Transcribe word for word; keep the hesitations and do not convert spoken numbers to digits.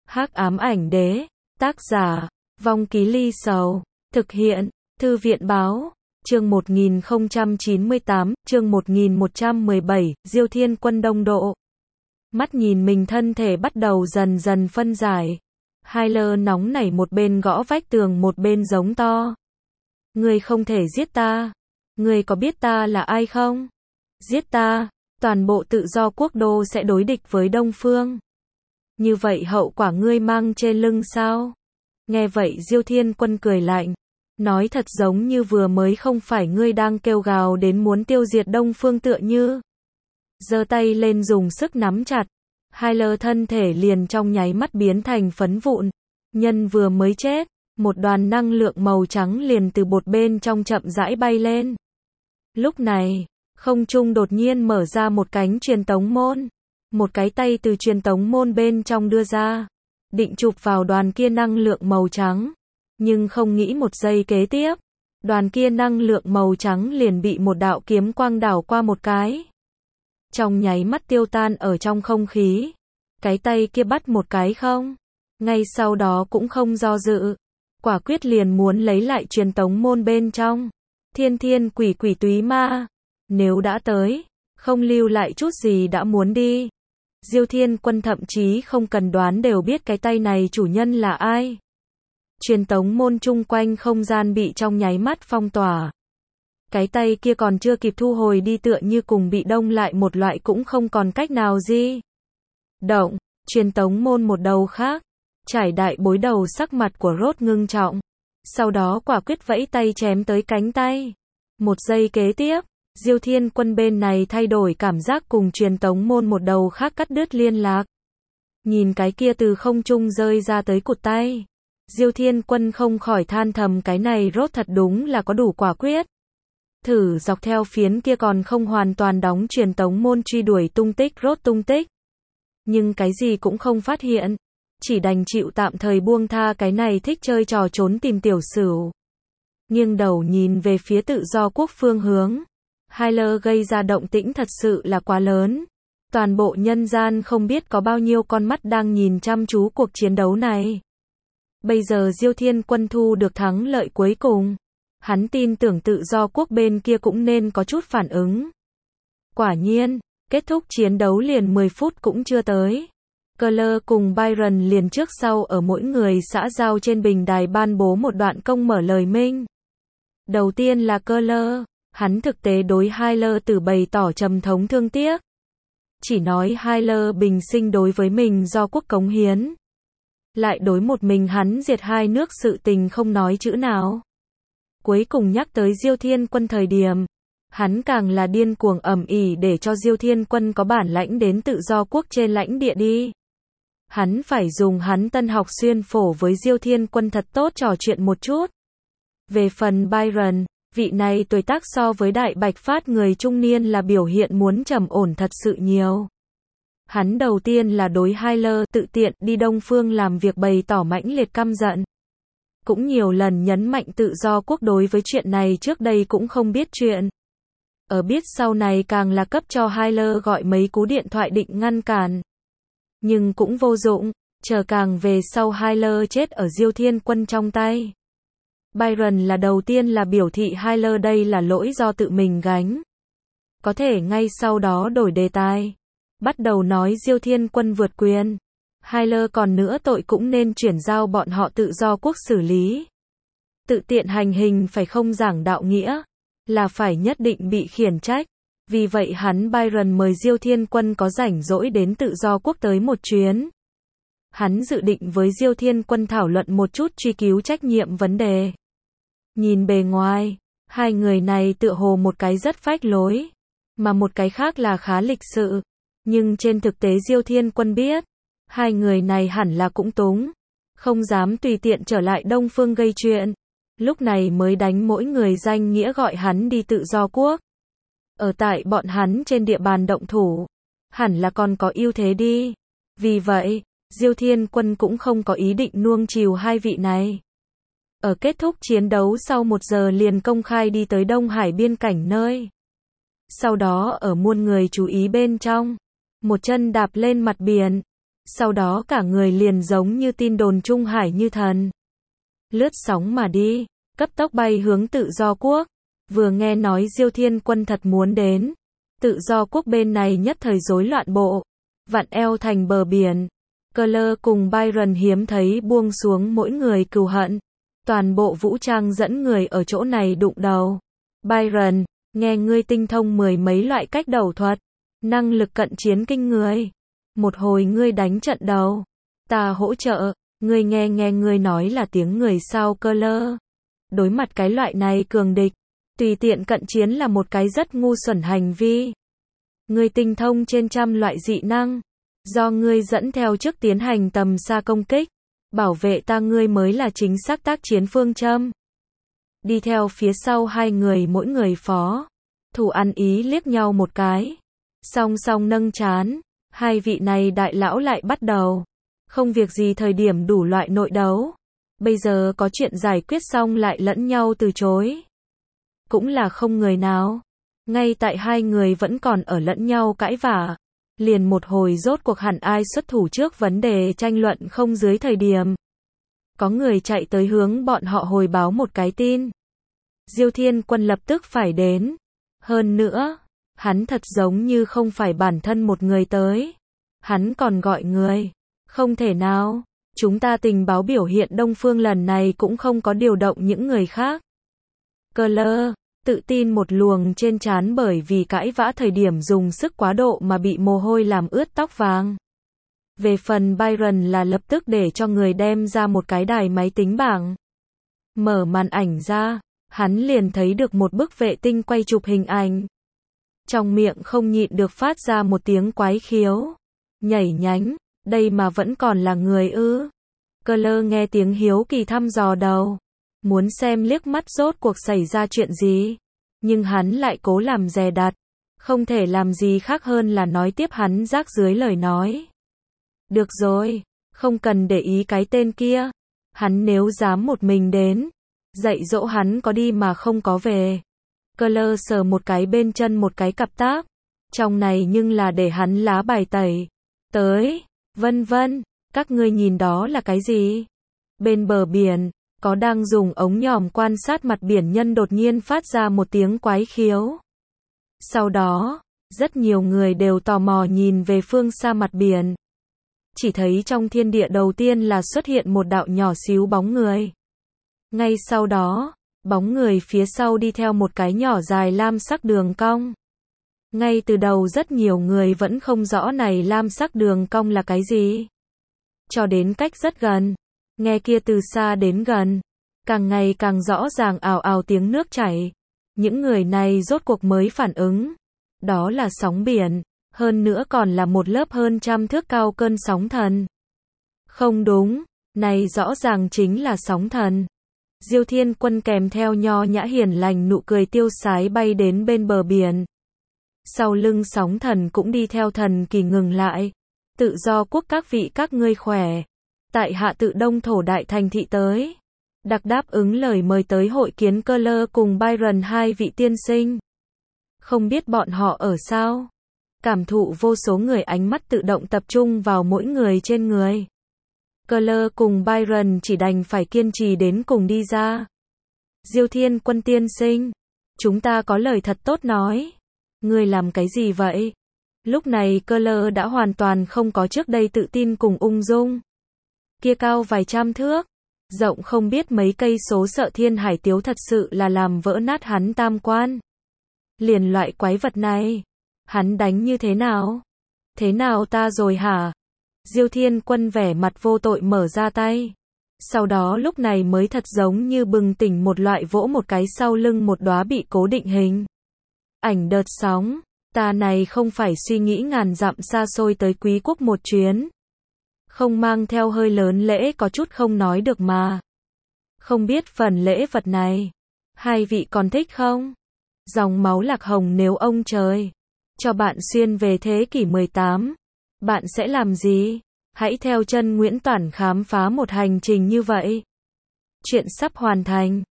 Hắc ám ảnh đế, tác giả, Vong Ký Ly Sầu, thực hiện, Thư viện báo, chương một nghìn không trăm chín mươi tám, chương một nghìn một trăm mười bảy, Diêu Thiên Quân đông độ. Mắt nhìn mình thân thể bắt đầu dần dần phân giải. Hyler nóng nảy một bên gõ vách tường một bên giống to. Ngươi không thể giết ta. Ngươi có biết ta là ai không? Giết ta, toàn bộ tự do quốc đô sẽ đối địch với Đông Phương. Như vậy hậu quả ngươi mang trên lưng sao? Nghe vậy Diêu Thiên Quân cười lạnh. Nói thật giống như vừa mới không phải ngươi đang kêu gào đến muốn tiêu diệt Đông Phương tựa như. Giơ tay lên dùng sức nắm chặt. Hyler thân thể liền trong nháy mắt biến thành phấn vụn. Nhân vừa mới chết, một đoàn năng lượng màu trắng liền từ bột bên trong chậm rãi bay lên. Lúc này, không trung đột nhiên mở ra một cánh truyền tống môn. Một cái tay từ truyền tống môn bên trong đưa ra, định chụp vào đoàn kia năng lượng màu trắng. Nhưng không nghĩ một giây kế tiếp, đoàn kia năng lượng màu trắng liền bị một đạo kiếm quang đảo qua một cái. Trong nháy mắt tiêu tan ở trong không khí. Cái tay kia bắt một cái không. Ngay sau đó cũng không do dự. Quả quyết liền muốn lấy lại truyền tống môn bên trong. Thiên thiên quỷ quỷ túy ma. Nếu đã tới, không lưu lại chút gì đã muốn đi. Diêu Thiên Quân thậm chí không cần đoán đều biết cái tay này chủ nhân là ai. Truyền tống môn chung quanh không gian bị trong nháy mắt phong tỏa. Cái tay kia còn chưa kịp thu hồi đi tựa như cùng bị đông lại một loại cũng không còn cách nào gì. Động, truyền tống môn một đầu khác. Trải đại bối đầu sắc mặt của Rốt ngưng trọng. Sau đó quả quyết vẫy tay chém tới cánh tay. Một giây kế tiếp, Diêu Thiên Quân bên này thay đổi cảm giác cùng truyền tống môn một đầu khác cắt đứt liên lạc. Nhìn cái kia từ không trung rơi ra tới cụt tay. Diêu Thiên Quân không khỏi than thầm cái này Rốt thật đúng là có đủ quả quyết. Thử dọc theo phiến kia còn không hoàn toàn đóng truyền tống môn truy đuổi tung tích Rốt tung tích. Nhưng cái gì cũng không phát hiện. Chỉ đành chịu tạm thời buông tha cái này thích chơi trò trốn tìm tiểu sửu. Nghiêng đầu nhìn về phía tự do quốc phương hướng. Hyler gây ra động tĩnh thật sự là quá lớn. Toàn bộ nhân gian không biết có bao nhiêu con mắt đang nhìn chăm chú cuộc chiến đấu này. Bây giờ Diêu Thiên Quân thu được thắng lợi cuối cùng. Hắn tin tưởng tự do quốc bên kia cũng nên có chút phản ứng. Quả nhiên, kết thúc chiến đấu liền mười phút cũng chưa tới. Keller cùng Byron liền trước sau ở mỗi người xã giao trên bình đài ban bố một đoạn công mở lời minh. Đầu tiên là Keller, hắn thực tế đối Hyler từ bày tỏ trầm thống thương tiếc. Chỉ nói Hyler bình sinh đối với mình do quốc cống hiến. Lại đối một mình hắn diệt hai nước sự tình không nói chữ nào. Cuối cùng nhắc tới Diêu Thiên Quân thời điểm, hắn càng là điên cuồng ầm ĩ để cho Diêu Thiên Quân có bản lãnh đến tự do quốc trên lãnh địa đi. Hắn phải dùng hắn tân học xuyên phổ với Diêu Thiên Quân thật tốt trò chuyện một chút. Về phần Byron, vị này tuổi tác so với Đại Bạch Phát người trung niên là biểu hiện muốn trầm ổn thật sự nhiều. Hắn đầu tiên là đối Hyler tự tiện đi Đông Phương làm việc bày tỏ mãnh liệt căm giận. Cũng nhiều lần nhấn mạnh tự do quốc đối với chuyện này trước đây cũng không biết chuyện. Ở biết sau này càng là cấp cho Hyler gọi mấy cú điện thoại định ngăn cản. Nhưng cũng vô dụng, chờ càng về sau Hyler chết ở Diêu Thiên Quân trong tay. Byron là đầu tiên là biểu thị Hyler đây là lỗi do tự mình gánh. Có thể ngay sau đó đổi đề tài. Bắt đầu nói Diêu Thiên Quân vượt quyền. Hyler còn nữa tội cũng nên chuyển giao bọn họ tự do quốc xử lý. Tự tiện hành hình phải không giảng đạo nghĩa. Là phải nhất định bị khiển trách. Vì vậy hắn Byron mời Diêu Thiên Quân có rảnh rỗi đến tự do quốc tới một chuyến. Hắn dự định với Diêu Thiên Quân thảo luận một chút truy cứu trách nhiệm vấn đề. Nhìn bề ngoài, hai người này tựa hồ một cái rất phách lối, mà một cái khác là khá lịch sự. Nhưng trên thực tế Diêu Thiên Quân biết, hai người này hẳn là cũng túng, không dám tùy tiện trở lại Đông Phương gây chuyện. Lúc này mới đánh mỗi người danh nghĩa gọi hắn đi tự do quốc. Ở tại bọn hắn trên địa bàn động thủ, hẳn là còn có ưu thế đi. Vì vậy, Diêu Thiên Quân cũng không có ý định nuông chiều hai vị này. Ở kết thúc chiến đấu sau một giờ liền công khai đi tới Đông Hải biên cảnh nơi. Sau đó ở muôn người chú ý bên trong, một chân đạp lên mặt biển, Sau đó cả người liền giống như tin đồn Trung Hải như thần. Lướt sóng mà đi, cấp tốc bay hướng Tự Do Quốc. Vừa nghe nói Diêu Thiên Quân thật muốn đến. Tự Do Quốc bên này nhất thời rối loạn bộ. Vặn eo thành bờ biển. Keller cùng Byron hiếm thấy buông xuống mỗi người cừu hận. Toàn bộ vũ trang dẫn người ở chỗ này đụng đầu. Byron, nghe ngươi tinh thông mười mấy loại cách đầu thuật. Năng lực cận chiến kinh người. Một hồi ngươi đánh trận đầu. Ta hỗ trợ. Ngươi nghe nghe ngươi nói là tiếng người sao Keller. Đối mặt cái loại này cường địch. Tùy tiện cận chiến là một cái rất ngu xuẩn hành vi. Ngươi tinh thông trên trăm loại dị năng. Do ngươi dẫn theo trước tiến hành tầm xa công kích. Bảo vệ ta ngươi mới là chính xác tác chiến phương châm. Đi theo phía sau hai người mỗi người phó. Thủ ăn ý liếc nhau một cái. Song song nâng chán. Hai vị này đại lão lại bắt đầu. Không việc gì thời điểm đủ loại nội đấu. Bây giờ có chuyện giải quyết xong lại lẫn nhau từ chối. Cũng là không người nào. Ngay tại hai người vẫn còn ở lẫn nhau cãi vả. Liền một hồi rốt cuộc hẳn ai xuất thủ trước vấn đề tranh luận không dưới thời điểm. Có người chạy tới hướng bọn họ hồi báo một cái tin. Diêu Thiên Quân lập tức phải đến. Hơn nữa, hắn thật giống như không phải bản thân một người tới. Hắn còn gọi người. Không thể nào. Chúng ta tình báo biểu hiện Đông Phương lần này cũng không có điều động những người khác. Keller, tự tin một luồng trên trán bởi vì cãi vã thời điểm dùng sức quá độ mà bị mồ hôi làm ướt tóc vàng. Về phần Byron là lập tức để cho người đem ra một cái đài máy tính bảng. Mở màn ảnh ra, hắn liền thấy được một bức vệ tinh quay chụp hình ảnh. Trong miệng không nhịn được phát ra một tiếng quái khiếu. Nhảy nhánh, đây mà vẫn còn là người ư. Keller nghe tiếng hiếu kỳ thăm dò đầu. Muốn xem liếc mắt rốt cuộc xảy ra chuyện gì. Nhưng hắn lại cố làm dè đặt. Không thể làm gì khác hơn là nói tiếp hắn rác dưới lời nói. Được rồi, không cần để ý cái tên kia. Hắn nếu dám một mình đến. Dạy dỗ hắn có đi mà không có về. Keller sờ một cái bên chân một cái cặp tác. Trong này nhưng là để hắn lá bài tẩy. Tới, vân vân, các ngươi nhìn đó là cái gì? Bên bờ biển, có đang dùng ống nhòm quan sát mặt biển nhân đột nhiên phát ra một tiếng quái khiếu. Sau đó, rất nhiều người đều tò mò nhìn về phương xa mặt biển. Chỉ thấy trong thiên địa đầu tiên là xuất hiện một đạo nhỏ xíu bóng người. Ngay sau đó, bóng người phía sau đi theo một cái nhỏ dài lam sắc đường cong. Ngay từ đầu rất nhiều người vẫn không rõ này lam sắc đường cong là cái gì. Cho đến cách rất gần, nghe kia từ xa đến gần, càng ngày càng rõ ràng ào ào tiếng nước chảy. Những người này rốt cuộc mới phản ứng. Đó là sóng biển, hơn nữa còn là một lớp hơn trăm thước cao cơn sóng thần. Không đúng, này rõ ràng chính là sóng thần. Diêu Thiên Quân kèm theo nho nhã hiền lành nụ cười tiêu sái bay đến bên bờ biển. Sau lưng sóng thần cũng đi theo thần kỳ ngừng lại. Tự Do Quốc các vị các ngươi khỏe. Tại hạ tự Đông Thổ Đại Thành thị tới. Đặc đáp ứng lời mời tới hội kiến Keller cùng Byron hai vị tiên sinh. Không biết bọn họ ở sao? Cảm thụ vô số người ánh mắt tự động tập trung vào mỗi người trên người. Keller cùng Byron chỉ đành phải kiên trì đến cùng đi ra. Diêu Thiên Quân tiên sinh. Chúng ta có lời thật tốt nói. Ngươi làm cái gì vậy? Lúc này Keller đã hoàn toàn không có trước đây tự tin cùng ung dung. Kia cao vài trăm thước, rộng không biết mấy cây số sợ thiên hải tiếu thật sự là làm vỡ nát hắn tam quan. Liền loại quái vật này, hắn đánh như thế nào? Thế nào ta rồi hả? Diêu Thiên Quân vẻ mặt vô tội mở ra tay. Sau đó lúc này mới thật giống như bừng tỉnh một loại vỗ một cái sau lưng một đóa bị cố định hình. Ảnh đợt sóng, ta này không phải suy nghĩ ngàn dặm xa xôi tới Quý Quốc một chuyến. Không mang theo hơi lớn lễ có chút không nói được mà. Không biết phần lễ vật này, hai vị còn thích không? Dòng máu lạc hồng nếu ông trời cho bạn xuyên về thế kỷ mười tám, bạn sẽ làm gì? Hãy theo chân Nguyễn Toản khám phá một hành trình như vậy. Chuyện sắp hoàn thành.